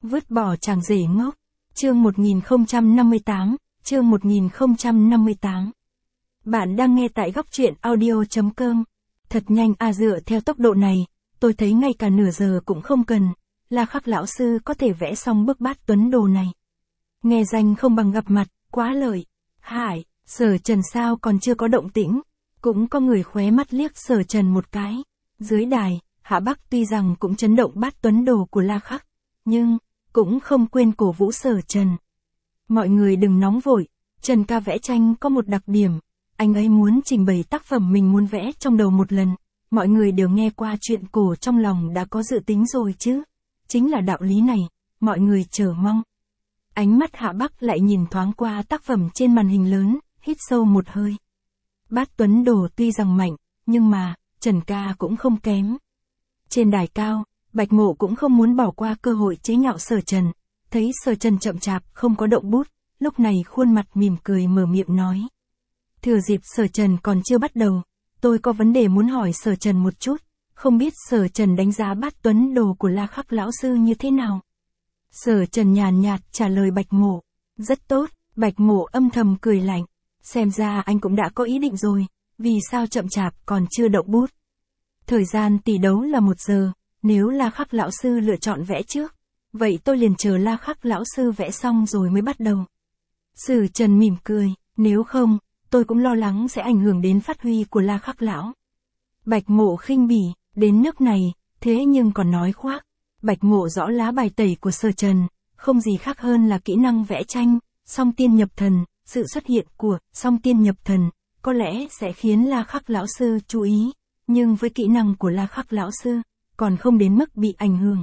Vứt bỏ chàng rể ngốc. Chương 1058, chương 1058. Bạn đang nghe tại góc truyện audio.com. Thật nhanh dựa theo tốc độ này, tôi thấy ngay cả nửa giờ cũng không cần, là Khắc lão sư có thể vẽ xong bức bát tuấn đồ này. Nghe danh không bằng gặp mặt, quá lợi. Hải, Sở Trần sao còn chưa có động tĩnh, cũng có người khóe mắt liếc Sở Trần một cái. Dưới đài, Hạ Bắc tuy rằng cũng chấn động bát tuấn đồ của La Khắc, nhưng cũng không quên cổ vũ Sở Trần. Mọi người đừng nóng vội, Trần ca vẽ tranh có một đặc điểm, anh ấy muốn trình bày tác phẩm mình muốn vẽ trong đầu một lần. Mọi người đều nghe qua chuyện cổ trong lòng đã có dự tính rồi chứ. Chính là đạo lý này, mọi người chờ mong. Ánh mắt Hạ Bắc lại nhìn thoáng qua tác phẩm trên màn hình lớn, hít sâu một hơi. Bát tuấn đồ tuy rằng mạnh, nhưng mà, Trần ca cũng không kém. Trên đài cao, Bạch Mộ cũng không muốn bỏ qua cơ hội chế nhạo Sở Trần. Thấy Sở Trần chậm chạp không có động bút, lúc này khuôn mặt mỉm cười mở miệng nói. Thừa dịp Sở Trần còn chưa bắt đầu, tôi có vấn đề muốn hỏi Sở Trần một chút, không biết Sở Trần đánh giá bát tuấn đồ của La Khắc lão sư như thế nào? Sở Trần nhàn nhạt trả lời Bạch Mộ. Rất tốt, Bạch Mộ âm thầm cười lạnh. Xem ra anh cũng đã có ý định rồi, vì sao chậm chạp còn chưa động bút? Thời gian tỷ đấu là 1 giờ, nếu La Khắc lão sư lựa chọn vẽ trước, vậy tôi liền chờ La Khắc lão sư vẽ xong rồi mới bắt đầu. Sở Trần mỉm cười, nếu không, tôi cũng lo lắng sẽ ảnh hưởng đến phát huy của La Khắc lão. Bạch Mộ khinh bỉ, đến nước này, thế nhưng còn nói khoác. Bạch Mộ rõ lá bài tẩy của Sở Trần, không gì khác hơn là kỹ năng vẽ tranh, song tiên nhập thần, sự xuất hiện của song tiên nhập thần, có lẽ sẽ khiến La Khắc lão sư chú ý, nhưng với kỹ năng của La Khắc lão sư, còn không đến mức bị ảnh hưởng.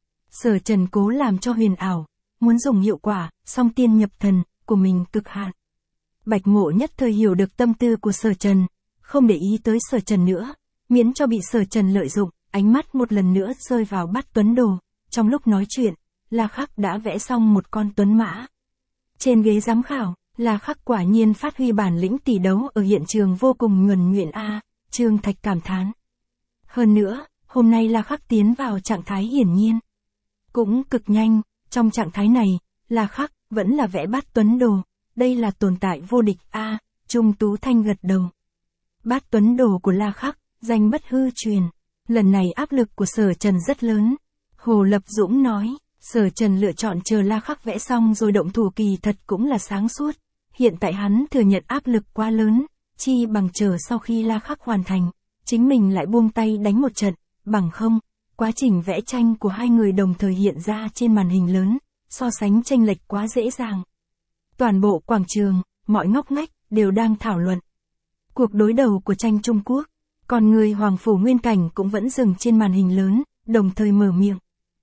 Sở Trần cố làm cho huyền ảo, muốn dùng hiệu quả, song tiên nhập thần, của mình cực hạn. Bạch Mộ nhất thời hiểu được tâm tư của Sở Trần, không để ý tới Sở Trần nữa, miễn cho bị Sở Trần lợi dụng, ánh mắt một lần nữa rơi vào bát tuấn đồ. Trong lúc nói chuyện, La Khắc đã vẽ xong một con tuấn mã. Trên ghế giám khảo, La Khắc quả nhiên phát huy bản lĩnh tỷ đấu ở hiện trường vô cùng nhuần nhuyễn Trương Thạch cảm thán. Hơn nữa, hôm nay La Khắc tiến vào trạng thái hiển nhiên. Cũng cực nhanh, trong trạng thái này, La Khắc vẫn là vẽ bát tuấn đồ, đây là tồn tại vô địch Trung Tú Thanh gật đầu. Bát tuấn đồ của La Khắc, danh bất hư truyền. Lần này áp lực của Sở Trần rất lớn. Hồ Lập Dũng nói, Sở Trần lựa chọn chờ La Khắc vẽ xong rồi động thủ kỳ thật cũng là sáng suốt. Hiện tại hắn thừa nhận áp lực quá lớn, chi bằng chờ sau khi La Khắc hoàn thành, chính mình lại buông tay đánh một trận, bằng không, quá trình vẽ tranh của hai người đồng thời hiện ra trên màn hình lớn, so sánh chênh lệch quá dễ dàng. Toàn bộ quảng trường, mọi ngóc ngách, đều đang thảo luận. Cuộc đối đầu của tranh Trung Quốc, còn người Hoàng Phủ Nguyên Cảnh cũng vẫn dừng trên màn hình lớn, đồng thời mở miệng.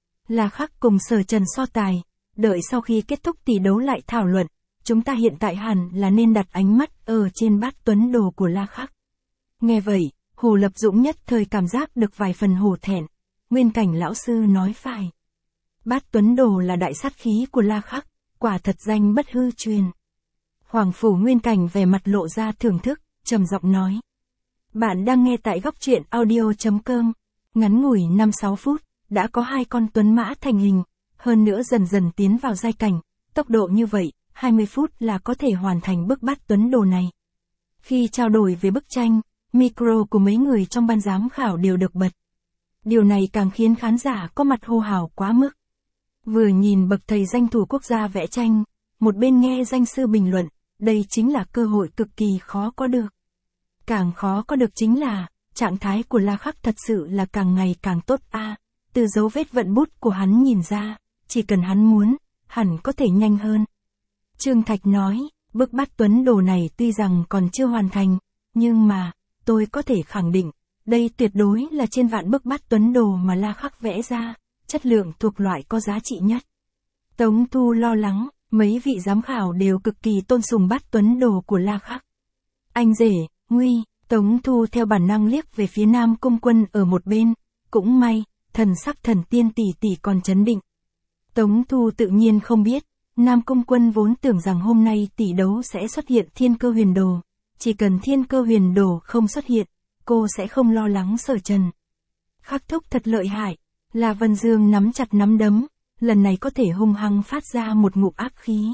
La Khắc cùng Sở Trần so tài, đợi sau khi kết thúc tỷ đấu lại thảo luận, chúng ta hiện tại hẳn là nên đặt ánh mắt ở trên bát tuấn đồ của La Khắc. Nghe vậy, Hồ Lập Dũng nhất thời cảm giác được vài phần hổ thẹn. Nguyên Cảnh lão sư nói phải. Bát tuấn đồ là đại sát khí của La Khắc, quả thật danh bất hư truyền. Hoàng Phủ Nguyên Cảnh vẻ mặt lộ ra thưởng thức, trầm giọng nói. Bạn đang nghe tại góc truyện audio.com. Ngắn ngủi 5-6 phút, đã có 2 con tuấn mã thành hình, hơn nữa dần dần tiến vào giai cảnh, tốc độ như vậy, 20 phút là có thể hoàn thành bức bát tuấn đồ này. Khi trao đổi về bức tranh, micro của mấy người trong ban giám khảo đều được bật. Điều này càng khiến khán giả có mặt hô hào quá mức. Vừa nhìn bậc thầy danh thủ quốc gia vẽ tranh, một bên nghe danh sư bình luận, đây chính là cơ hội cực kỳ khó có được. Càng khó có được chính là, trạng thái của La Khắc thật sự là càng ngày càng tốt từ dấu vết vận bút của hắn nhìn ra, chỉ cần hắn muốn, hẳn có thể nhanh hơn. Trương Thạch nói, bức bát tuấn đồ này tuy rằng còn chưa hoàn thành, nhưng mà, tôi có thể khẳng định, đây tuyệt đối là trên vạn bức bát tuấn đồ mà La Khắc vẽ ra, chất lượng thuộc loại có giá trị nhất. Tống Thu lo lắng, mấy vị giám khảo đều cực kỳ tôn sùng bát tuấn đồ của La Khắc. Anh rể, nguy, Tống Thu theo bản năng liếc về phía Nam Cung Quân ở một bên, cũng may, thần sắc Thần Tiên tỷ tỷ còn chấn định. Tống Thu tự nhiên không biết, Nam Cung Quân vốn tưởng rằng hôm nay tỷ đấu sẽ xuất hiện Thiên Cơ Huyền Đồ, chỉ cần Thiên Cơ Huyền Đồ không xuất hiện, cô sẽ không lo lắng Sở Trần. Khắc thúc thật lợi hại, La Vân Dương nắm chặt nắm đấm, lần này có thể hung hăng phát ra một ngụm ác khí.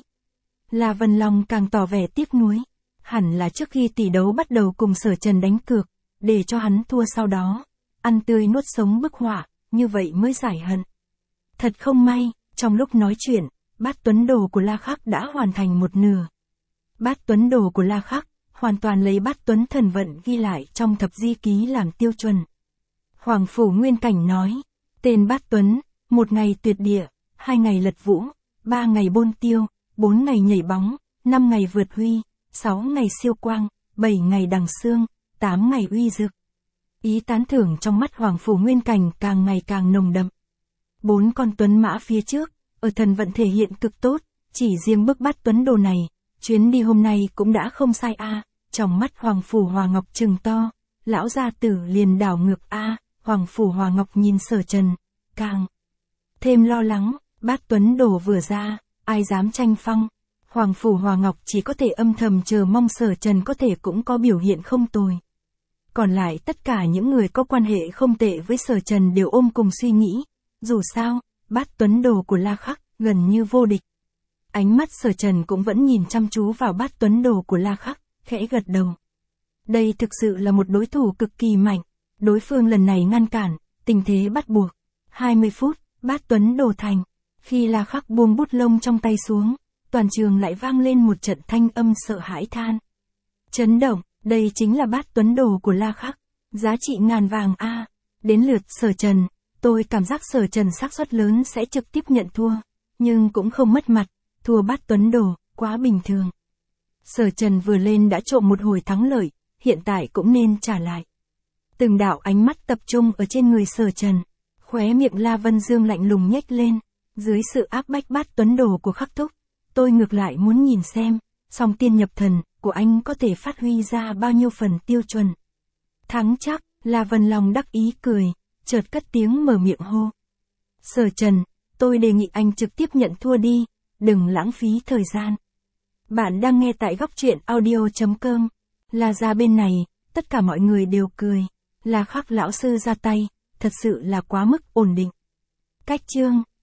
La Vân Long càng tỏ vẻ tiếc nuối. Hẳn là trước khi tỷ đấu bắt đầu cùng Sở Trần đánh cược, để cho hắn thua sau đó, ăn tươi nuốt sống bức họa, như vậy mới giải hận. Thật không may, trong lúc nói chuyện, bát tuấn đồ của La Khắc đã hoàn thành một nửa. Bát tuấn đồ của La Khắc, hoàn toàn lấy bát tuấn thần vận ghi lại trong thập di ký làm tiêu chuẩn. Hoàng Phủ Nguyên Cảnh nói, tên bát tuấn, 1 ngày tuyệt địa, 2 ngày lật vũ, 3 ngày bôn tiêu, 4 ngày nhảy bóng, 5 ngày vượt huy, 6 ngày siêu quang, 7 ngày đằng xương, 8 ngày uy dực. Ý tán thưởng trong mắt Hoàng Phủ Nguyên Cảnh càng ngày càng nồng đậm. 4 con tuấn mã phía trước, ở thần vận thể hiện cực tốt, chỉ riêng bức bát tuấn đồ này, chuyến đi hôm nay cũng đã không sai a. Trong mắt Hoàng Phủ Hòa Ngọc trừng to, lão gia tử liền đảo ngược a. Hoàng Phủ Hòa Ngọc nhìn Sở Trần, càng thêm lo lắng, bát tuấn đồ vừa ra, ai dám tranh phong. Hoàng Phủ Hòa Ngọc chỉ có thể âm thầm chờ mong Sở Trần có thể cũng có biểu hiện không tồi. Còn lại tất cả những người có quan hệ không tệ với Sở Trần đều ôm cùng suy nghĩ, dù sao, bát tuấn đồ của La Khắc gần như vô địch. Ánh mắt Sở Trần cũng vẫn nhìn chăm chú vào bát tuấn đồ của La Khắc, khẽ gật đầu. Đây thực sự là một đối thủ cực kỳ mạnh, đối phương lần này ngăn cản, tình thế bắt buộc. 20 phút, bát tuấn đồ thành. Khi La Khắc buông bút lông trong tay xuống, toàn trường lại vang lên một trận thanh âm sợ hãi than. Chấn động, đây chính là bát tuấn đồ của La Khắc, giá trị ngàn vàng a. Đến lượt Sở Trần, tôi cảm giác Sở Trần xác suất lớn sẽ trực tiếp nhận thua, nhưng cũng không mất mặt, thua bát tuấn đồ, quá bình thường. Sở Trần vừa lên đã trộm một hồi thắng lợi, hiện tại cũng nên trả lại. Từng đạo ánh mắt tập trung ở trên người Sở Trần, khóe miệng La Vân Dương lạnh lùng nhếch lên, dưới sự áp bách bát tuấn đồ của Khắc Thúc, tôi ngược lại muốn nhìn xem, song tiên nhập thần của anh có thể phát huy ra bao nhiêu phần tiêu chuẩn. Thắng chắc, La Vân Long đắc ý cười, chợt cất tiếng mở miệng hô. Sở Trần, tôi đề nghị anh trực tiếp nhận thua đi, đừng lãng phí thời gian. Bạn đang nghe tại góc truyện audio.com. La gia bên này, tất cả mọi người đều cười. La Khắc lão sư ra tay, thật sự là quá mức ổn định. Cách chương